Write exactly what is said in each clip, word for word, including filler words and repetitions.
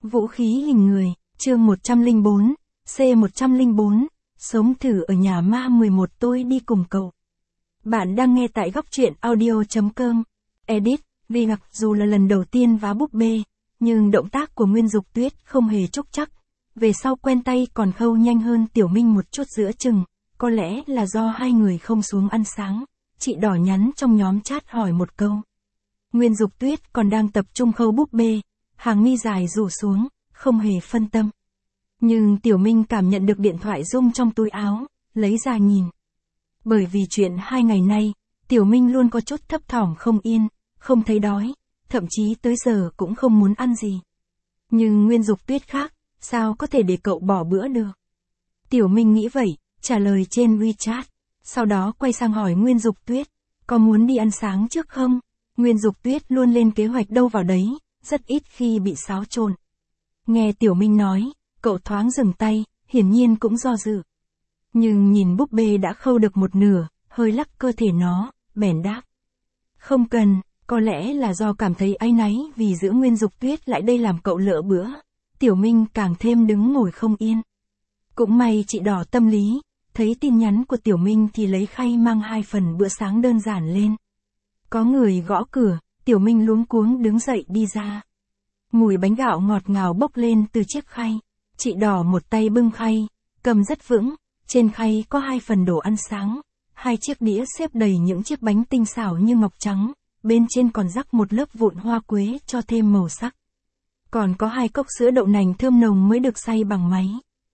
Vũ khí hình người, chương một trăm lẻ bốn, C một trăm lẻ bốn, sống thử ở nhà ma mười một tôi đi cùng cậu. Bạn đang nghe tại góc truyện audio.com. Edit, vì mặc dù là lần đầu tiên vá búp bê, nhưng động tác của Nguyên Dục Tuyết không hề trúc trắc. Về sau quen tay còn khâu nhanh hơn Tiểu Minh một chút giữa chừng, có lẽ là do hai người không xuống ăn sáng. Chị Đỏ nhắn trong nhóm chat hỏi một câu. Nguyên Dục Tuyết còn đang tập trung khâu búp bê, hàng mi dài rủ xuống, không hề phân tâm. Nhưng Tiểu Minh cảm nhận được điện thoại rung trong túi áo, lấy ra nhìn. Bởi vì chuyện hai ngày nay, Tiểu Minh luôn có chút thấp thỏm không yên, không thấy đói, thậm chí tới giờ cũng không muốn ăn gì. Nhưng Nguyên Dục Tuyết khác, sao có thể để cậu bỏ bữa được? Tiểu Minh nghĩ vậy, trả lời trên WeChat, sau đó quay sang hỏi Nguyên Dục Tuyết, có muốn đi ăn sáng trước không? Nguyên Dục Tuyết luôn lên kế hoạch đâu vào đấy, rất ít khi bị xáo trộn. Nghe Tiểu Minh nói, cậu thoáng dừng tay, hiển nhiên cũng do dự. Nhưng nhìn búp bê đã khâu được một nửa, hơi lắc cơ thể nó, bèn đáp. Không cần, có lẽ là do cảm thấy áy náy vì giữ Nguyên Dục Tuyết lại đây làm cậu lỡ bữa. Tiểu Minh càng thêm đứng ngồi không yên. Cũng may chị Đỏ tâm lý, thấy tin nhắn của Tiểu Minh thì lấy khay mang hai phần bữa sáng đơn giản lên. Có người gõ cửa, Tiểu Minh luống cuống đứng dậy đi ra. Mùi bánh gạo ngọt ngào bốc lên từ chiếc khay. Chị Đỏ một tay bưng khay, cầm rất vững, trên khay có hai phần đồ ăn sáng. Hai chiếc đĩa xếp đầy những chiếc bánh tinh xảo như ngọc trắng, bên trên còn rắc một lớp vụn hoa quế cho thêm màu sắc. Còn có hai cốc sữa đậu nành thơm nồng mới được xay bằng máy.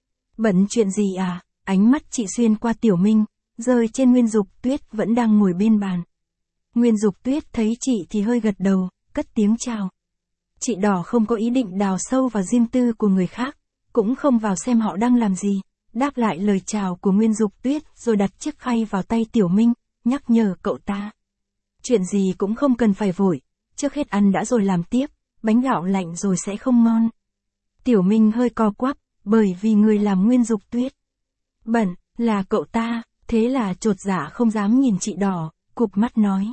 Bận chuyện gì à? Ánh mắt chị xuyên qua Tiểu Minh, rơi trên Nguyên Dục Tuyết vẫn đang ngồi bên bàn. Nguyên Dục Tuyết thấy chị thì hơi gật đầu, cất tiếng chào. Chị Đỏ không có ý định đào sâu vào riêng tư của người khác, cũng không vào xem họ đang làm gì, đáp lại lời chào của Nguyên Dục Tuyết rồi đặt chiếc khay vào tay Tiểu Minh, nhắc nhở cậu ta. Chuyện gì cũng không cần phải vội, trước hết ăn đã rồi làm tiếp, bánh gạo lạnh rồi sẽ không ngon. Tiểu Minh hơi co quắp, bởi vì người làm Nguyên Dục Tuyết bận, là cậu ta, thế là chột dạ không dám nhìn chị Đỏ, cụp mắt nói.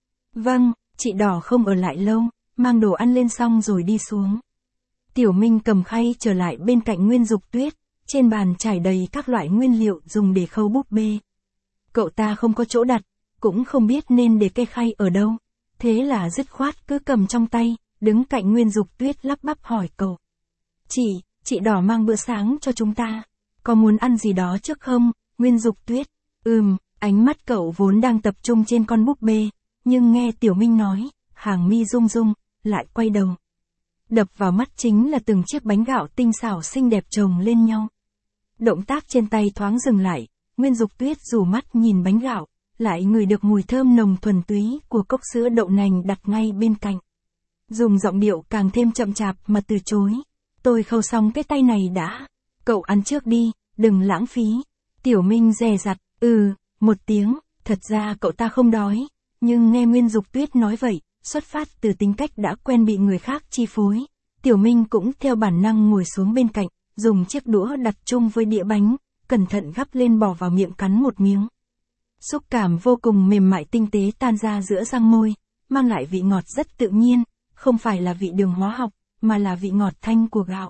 Vâng, chị Đỏ không ở lại lâu, mang đồ ăn lên xong rồi đi xuống. Tiểu Minh cầm khay trở lại bên cạnh Nguyên Dục Tuyết, trên bàn trải đầy các loại nguyên liệu dùng để khâu búp bê. Cậu ta không có chỗ đặt, cũng không biết nên để cây khay ở đâu, thế là dứt khoát cứ cầm trong tay, đứng cạnh Nguyên Dục Tuyết lắp bắp hỏi cậu. Chị, chị Đỏ mang bữa sáng cho chúng ta, có muốn ăn gì đó trước không? Nguyên Dục Tuyết, ừm, ánh mắt cậu vốn đang tập trung trên con búp bê, nhưng nghe Tiểu Minh nói, hàng mi rung rung, lại quay đầu. Đập vào mắt chính là từng chiếc bánh gạo tinh xảo xinh đẹp chồng lên nhau. Động tác trên tay thoáng dừng lại, Nguyên Dục Tuyết rủ mắt nhìn bánh gạo, lại ngửi được mùi thơm nồng thuần túy của cốc sữa đậu nành đặt ngay bên cạnh. Dùng giọng điệu càng thêm chậm chạp mà từ chối. Tôi khâu xong cái tay này đã. Cậu ăn trước đi, đừng lãng phí. Tiểu Minh dè dặt, ừ, một tiếng, thật ra cậu ta không đói. Nhưng nghe Nguyên Dục Tuyết nói vậy, xuất phát từ tính cách đã quen bị người khác chi phối. Tiểu Minh cũng theo bản năng ngồi xuống bên cạnh, dùng chiếc đũa đặt chung với đĩa bánh, cẩn thận gắp lên bỏ vào miệng cắn một miếng. Xúc cảm vô cùng mềm mại tinh tế tan ra giữa răng môi, mang lại vị ngọt rất tự nhiên, không phải là vị đường hóa học, mà là vị ngọt thanh của gạo.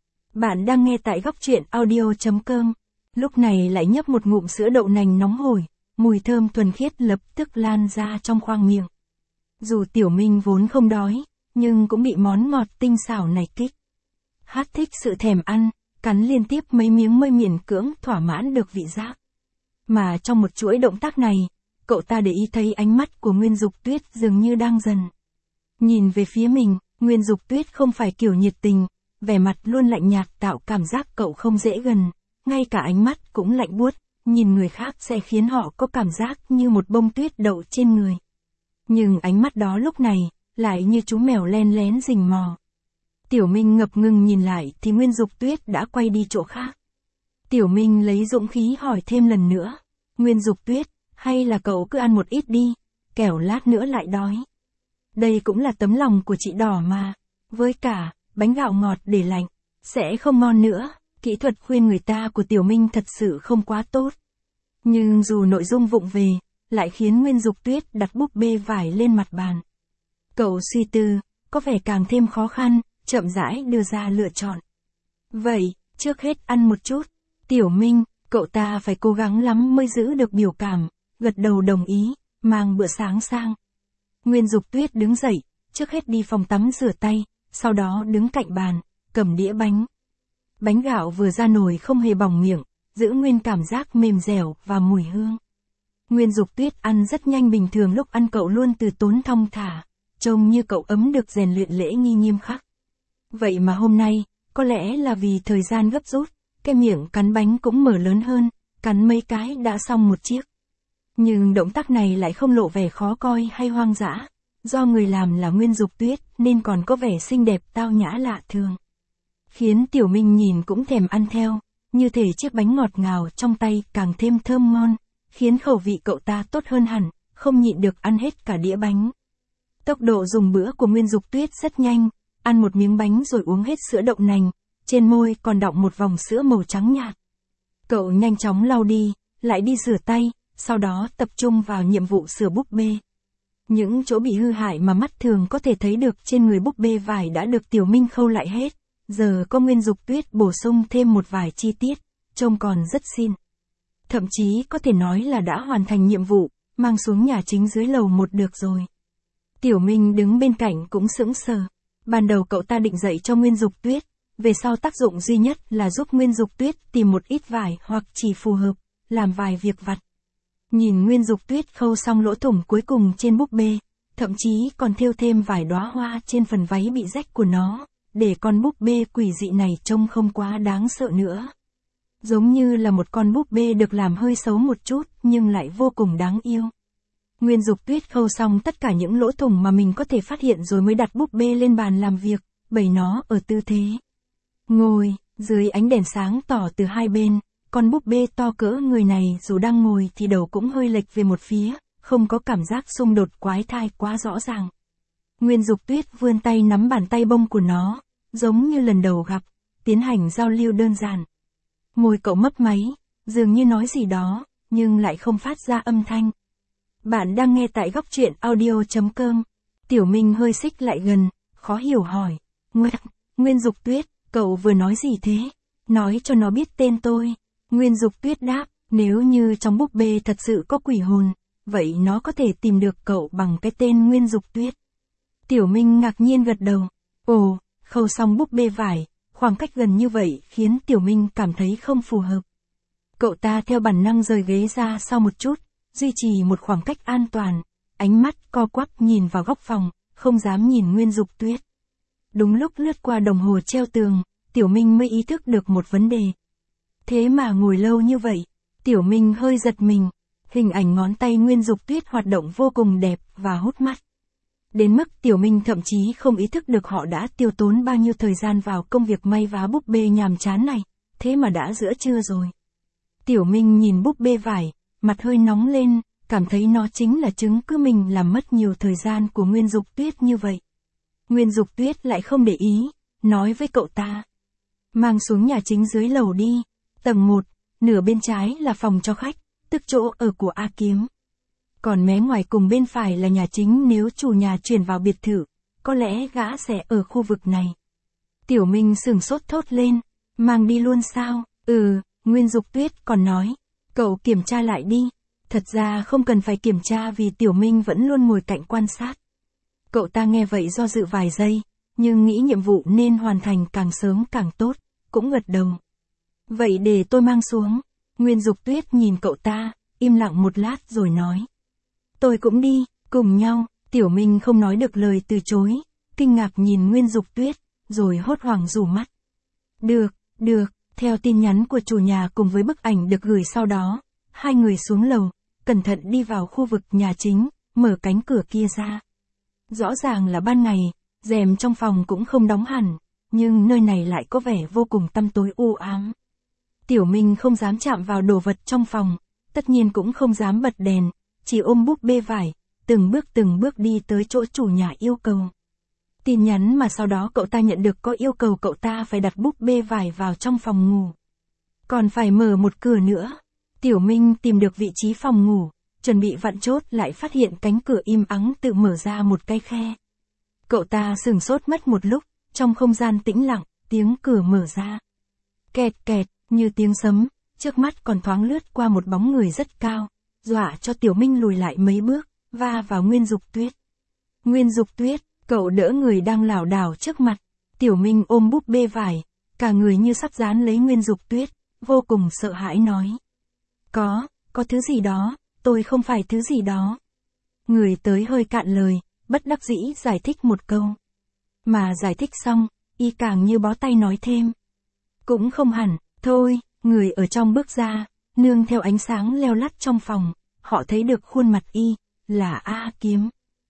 Bạn đang nghe tại góc truyện audio.com. Lúc này lại nhấp một ngụm sữa đậu nành nóng hổi, mùi thơm thuần khiết lập tức lan ra trong khoang miệng. Dù Tiểu Minh vốn không đói, nhưng cũng bị món ngọt tinh xảo này kích. Hát thích sự thèm ăn, cắn liên tiếp mấy miếng mới miễn cưỡng thỏa mãn được vị giác. Mà trong một chuỗi động tác này, cậu ta để ý thấy ánh mắt của Nguyên Dục Tuyết dường như đang dần nhìn về phía mình. Nguyên Dục Tuyết không phải kiểu nhiệt tình, vẻ mặt luôn lạnh nhạt tạo cảm giác cậu không dễ gần, ngay cả ánh mắt cũng lạnh buốt, nhìn người khác sẽ khiến họ có cảm giác như một bông tuyết đậu trên người. Nhưng ánh mắt đó lúc này, lại như chú mèo len lén rình mò. Tiểu Minh ngập ngừng nhìn lại thì Nguyên Dục Tuyết đã quay đi chỗ khác. Tiểu Minh lấy dũng khí hỏi thêm lần nữa. Nguyên Dục Tuyết, hay là cậu cứ ăn một ít đi, kẻo lát nữa lại đói. Đây cũng là tấm lòng của chị Đỏ mà. Với cả, bánh gạo ngọt để lạnh, sẽ không ngon nữa. Kỹ thuật khuyên người ta của Tiểu Minh thật sự không quá tốt. Nhưng dù nội dung vụng về, lại khiến Nguyên Dục Tuyết đặt búp bê vải lên mặt bàn. Cậu suy tư, có vẻ càng thêm khó khăn, chậm rãi đưa ra lựa chọn. Vậy, trước hết ăn một chút. Tiểu Minh, cậu ta phải cố gắng lắm mới giữ được biểu cảm, gật đầu đồng ý, mang bữa sáng sang. Nguyên Dục Tuyết đứng dậy, trước hết đi phòng tắm rửa tay, sau đó đứng cạnh bàn, cầm đĩa bánh. Bánh gạo vừa ra nồi không hề bỏng miệng, giữ nguyên cảm giác mềm dẻo và mùi hương. Nguyên Dục Tuyết ăn rất nhanh, bình thường lúc ăn cậu luôn từ tốn thong thả, trông như cậu ấm được rèn luyện lễ nghi nghiêm khắc. Vậy mà hôm nay, có lẽ là vì thời gian gấp rút, cái miệng cắn bánh cũng mở lớn hơn, cắn mấy cái đã xong một chiếc. Nhưng động tác này lại không lộ vẻ khó coi hay hoang dã, do người làm là Nguyên Dục Tuyết nên còn có vẻ xinh đẹp tao nhã lạ thường. Khiến Tiểu Minh nhìn cũng thèm ăn theo, như thể chiếc bánh ngọt ngào trong tay càng thêm thơm ngon, khiến khẩu vị cậu ta tốt hơn hẳn, không nhịn được ăn hết cả đĩa bánh. Tốc độ dùng bữa của Nguyên Dục Tuyết rất nhanh, ăn một miếng bánh rồi uống hết sữa đậu nành, trên môi còn đọng một vòng sữa màu trắng nhạt. Cậu nhanh chóng lau đi, lại đi rửa tay, sau đó tập trung vào nhiệm vụ sửa búp bê. Những chỗ bị hư hại mà mắt thường có thể thấy được trên người búp bê vải đã được Tiểu Minh khâu lại hết, giờ có Nguyên Dục Tuyết bổ sung thêm một vài chi tiết, trông còn rất xinh. Thậm chí có thể nói là đã hoàn thành nhiệm vụ, mang xuống nhà chính dưới lầu một được rồi. Tiểu Minh đứng bên cạnh cũng sững sờ. Ban đầu cậu ta định dạy cho Nguyên Dục Tuyết, về sau tác dụng duy nhất là giúp Nguyên Dục Tuyết tìm một ít vải hoặc chỉ phù hợp, làm vài việc vặt. Nhìn Nguyên Dục Tuyết khâu xong lỗ thủng cuối cùng trên búp bê, thậm chí còn thêu thêm vài đóa hoa trên phần váy bị rách của nó, để con búp bê quỷ dị này trông không quá đáng sợ nữa. Giống như là một con búp bê được làm hơi xấu một chút nhưng lại vô cùng đáng yêu. Nguyên Dục Tuyết khâu xong tất cả những lỗ thủng mà mình có thể phát hiện rồi mới đặt búp bê lên bàn làm việc, bày nó ở tư thế ngồi, dưới ánh đèn sáng tỏ từ hai bên, con búp bê to cỡ người này dù đang ngồi thì đầu cũng hơi lệch về một phía, không có cảm giác xung đột quái thai quá rõ ràng. Nguyên Dục Tuyết vươn tay nắm bàn tay bông của nó, giống như lần đầu gặp, tiến hành giao lưu đơn giản. Môi cậu mấp máy, dường như nói gì đó, nhưng lại không phát ra âm thanh. Bạn đang nghe tại góc truyện audio chấm com. Tiểu Minh hơi xích lại gần, khó hiểu hỏi. Nguyên, Nguyên Dục Tuyết, cậu vừa nói gì thế? Nói cho nó biết tên tôi. Nguyên Dục Tuyết đáp, nếu như trong búp bê thật sự có quỷ hồn, vậy nó có thể tìm được cậu bằng cái tên Nguyên Dục Tuyết. Tiểu Minh ngạc nhiên gật đầu. Ồ, khâu xong búp bê vải, khoảng cách gần như vậy khiến Tiểu Minh cảm thấy không phù hợp. Cậu ta theo bản năng rời ghế ra sau một chút, duy trì một khoảng cách an toàn, ánh mắt co quắp nhìn vào góc phòng, không dám nhìn Nguyên Dục Tuyết. Đúng lúc lướt qua đồng hồ treo tường, Tiểu Minh mới ý thức được một vấn đề. Thế mà ngồi lâu như vậy, Tiểu Minh hơi giật mình, hình ảnh ngón tay Nguyên Dục Tuyết hoạt động vô cùng đẹp và hút mắt. Đến mức Tiểu Minh thậm chí không ý thức được họ đã tiêu tốn bao nhiêu thời gian vào công việc may vá búp bê nhàm chán này, thế mà đã giữa trưa rồi. Tiểu Minh nhìn búp bê vải, mặt hơi nóng lên, cảm thấy nó chính là chứng cứ mình làm mất nhiều thời gian của Nguyên Dục Tuyết như vậy. Nguyên Dục Tuyết lại không để ý, nói với cậu ta. Mang xuống nhà chính dưới lầu đi, tầng một, nửa bên trái là phòng cho khách, tức chỗ ở của A Kiếm. Còn mé ngoài cùng bên phải là nhà chính, nếu chủ nhà chuyển vào biệt thự, có lẽ gã sẽ ở khu vực này. Tiểu Minh sửng sốt thốt lên, mang đi luôn sao? Ừ, Nguyên Dục Tuyết còn nói, cậu kiểm tra lại đi. Thật ra không cần phải kiểm tra vì Tiểu Minh vẫn luôn ngồi cạnh quan sát. Cậu ta nghe vậy do dự vài giây, nhưng nghĩ nhiệm vụ nên hoàn thành càng sớm càng tốt, cũng gật đầu. Vậy để tôi mang xuống. Nguyên Dục Tuyết nhìn cậu ta, im lặng một lát rồi nói. Tôi cũng đi, cùng nhau. Tiểu Minh không nói được lời từ chối, kinh ngạc nhìn Nguyên Dục Tuyết, rồi hốt hoảng rủ mắt. Được, được, theo tin nhắn của chủ nhà cùng với bức ảnh được gửi sau đó, hai người xuống lầu, cẩn thận đi vào khu vực nhà chính, mở cánh cửa kia ra. Rõ ràng là ban ngày, rèm trong phòng cũng không đóng hẳn, nhưng nơi này lại có vẻ vô cùng tăm tối u ám. Tiểu Minh không dám chạm vào đồ vật trong phòng, tất nhiên cũng không dám bật đèn, chỉ ôm búp bê vải, từng bước từng bước đi tới chỗ chủ nhà yêu cầu. Tin nhắn mà sau đó cậu ta nhận được có yêu cầu cậu ta phải đặt búp bê vải vào trong phòng ngủ. Còn phải mở một cửa nữa. Tiểu Minh tìm được vị trí phòng ngủ, chuẩn bị vặn chốt lại phát hiện cánh cửa im ắng tự mở ra một cái khe. Cậu ta sửng sốt mất một lúc, trong không gian tĩnh lặng, tiếng cửa mở ra. Kẹt kẹt, như tiếng sấm, trước mắt còn thoáng lướt qua một bóng người rất cao, dọa cho Tiểu Minh lùi lại mấy bước, va vào Nguyên Dục Tuyết. Nguyên Dục Tuyết, cậu đỡ người đang lảo đảo trước mặt. Tiểu Minh ôm búp bê vải, cả người như sắp dán lấy Nguyên Dục Tuyết, vô cùng sợ hãi nói. Có, có thứ gì đó, tôi không phải thứ gì đó. Người tới hơi cạn lời, bất đắc dĩ giải thích một câu. Mà giải thích xong, y càng như bó tay nói thêm. Cũng không hẳn, thôi, người ở trong bước ra, nương theo ánh sáng leo lắt trong phòng, họ thấy được khuôn mặt y, là A Kiếm.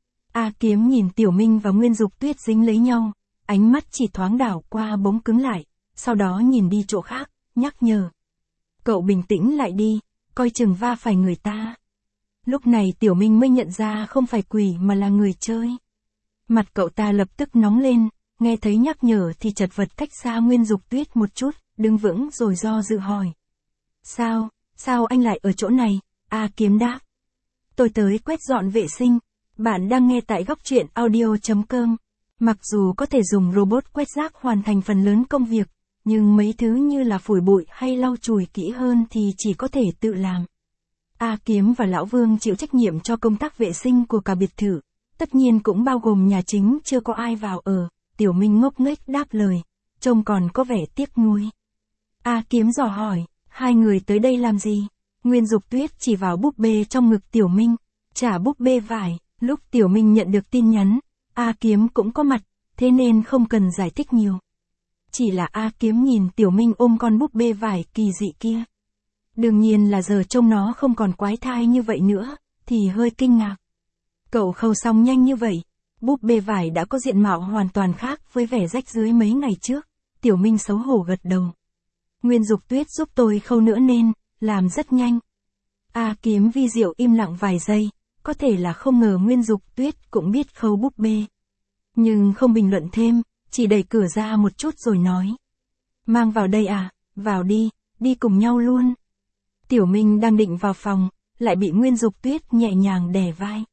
A Kiếm nhìn Tiểu Minh và Nguyên Dục Tuyết dính lấy nhau, ánh mắt chỉ thoáng đảo qua bỗng cứng lại, sau đó nhìn đi chỗ khác, nhắc nhở. Cậu bình tĩnh lại đi, coi chừng va phải người ta. Lúc này Tiểu Minh mới nhận ra không phải quỷ mà là người chơi. Mặt cậu ta lập tức nóng lên, nghe thấy nhắc nhở thì chật vật cách xa Nguyên Dục Tuyết một chút, đứng vững rồi do dự hỏi. Sao, sao anh lại ở chỗ này? A Kiếm đáp. Tôi tới quét dọn vệ sinh. Bạn đang nghe tại góc truyện audio chấm com. Mặc dù có thể dùng robot quét rác hoàn thành phần lớn công việc, nhưng mấy thứ như là phủi bụi hay lau chùi kỹ hơn thì chỉ có thể tự làm. A Kiếm và Lão Vương chịu trách nhiệm cho công tác vệ sinh của cả biệt thự, tất nhiên cũng bao gồm nhà chính chưa có ai vào ở. Tiểu Minh ngốc nghếch đáp lời, trông còn có vẻ tiếc nuối. A Kiếm dò hỏi, hai người tới đây làm gì? Nguyên Dục Tuyết chỉ vào búp bê trong ngực Tiểu Minh, trả búp bê vải. Lúc Tiểu Minh nhận được tin nhắn, A Kiếm cũng có mặt, thế nên không cần giải thích nhiều. Chỉ là A Kiếm nhìn Tiểu Minh ôm con búp bê vải kỳ dị kia. Đương nhiên là giờ trông nó không còn quái thai như vậy nữa, thì hơi kinh ngạc. Cậu khâu xong nhanh như vậy, búp bê vải đã có diện mạo hoàn toàn khác với vẻ rách rưới mấy ngày trước. Tiểu Minh xấu hổ gật đầu. Nguyên Dục Tuyết giúp tôi khâu nữa nên, làm rất nhanh. A Kiếm vi diệu im lặng vài giây, có thể là không ngờ Nguyên Dục Tuyết cũng biết khâu búp bê. Nhưng không bình luận thêm, chỉ đẩy cửa ra một chút rồi nói. Mang vào đây à, vào đi, đi cùng nhau luôn. Tiểu Minh đang định vào phòng, lại bị Nguyên Dục Tuyết nhẹ nhàng đè vai.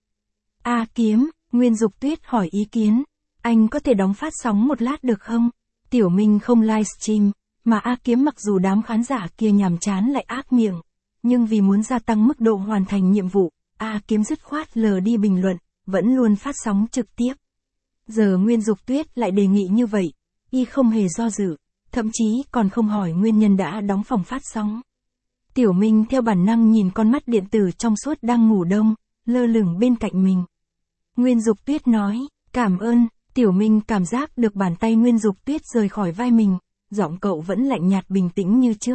A Kiếm, Nguyên Dục Tuyết hỏi ý kiến, anh có thể đóng phát sóng một lát được không? Tiểu Minh không livestream, mà A Kiếm mặc dù đám khán giả kia nhàm chán lại ác miệng, nhưng vì muốn gia tăng mức độ hoàn thành nhiệm vụ, A Kiếm dứt khoát lờ đi bình luận, vẫn luôn phát sóng trực tiếp. Giờ Nguyên Dục Tuyết lại đề nghị như vậy, y không hề do dự, thậm chí còn không hỏi nguyên nhân đã đóng phòng phát sóng. Tiểu Minh theo bản năng nhìn con mắt điện tử trong suốt đang ngủ đông, lơ lửng bên cạnh mình. Nguyên Dục Tuyết nói, cảm ơn. Tiểu Minh cảm giác được bàn tay Nguyên Dục Tuyết rời khỏi vai mình, giọng cậu vẫn lạnh nhạt bình tĩnh như trước.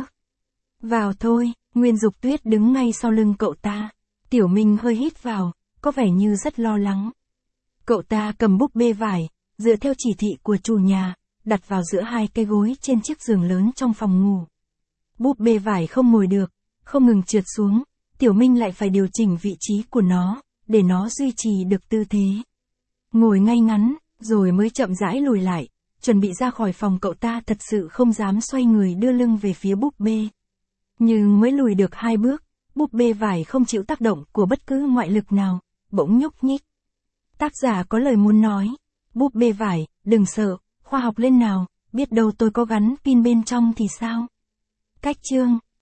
Vào thôi. Nguyên Dục Tuyết đứng ngay sau lưng cậu ta. Tiểu Minh hơi hít vào, có vẻ như rất lo lắng. Cậu ta cầm búp bê vải, dựa theo chỉ thị của chủ nhà, đặt vào giữa hai cái gối trên chiếc giường lớn trong phòng ngủ. Búp bê vải không ngồi được, không ngừng trượt xuống, Tiểu Minh lại phải điều chỉnh vị trí của nó, để nó duy trì được tư thế. Ngồi ngay ngắn, rồi mới chậm rãi lùi lại, chuẩn bị ra khỏi phòng. Cậu ta thật sự không dám xoay người đưa lưng về phía búp bê. Nhưng mới lùi được hai bước, búp bê vải không chịu tác động của bất cứ ngoại lực nào, bỗng nhúc nhích. Tác giả có lời muốn nói, búp bê vải, đừng sợ, khoa học lên nào, biết đâu tôi có gắn pin bên trong thì sao? Cách chương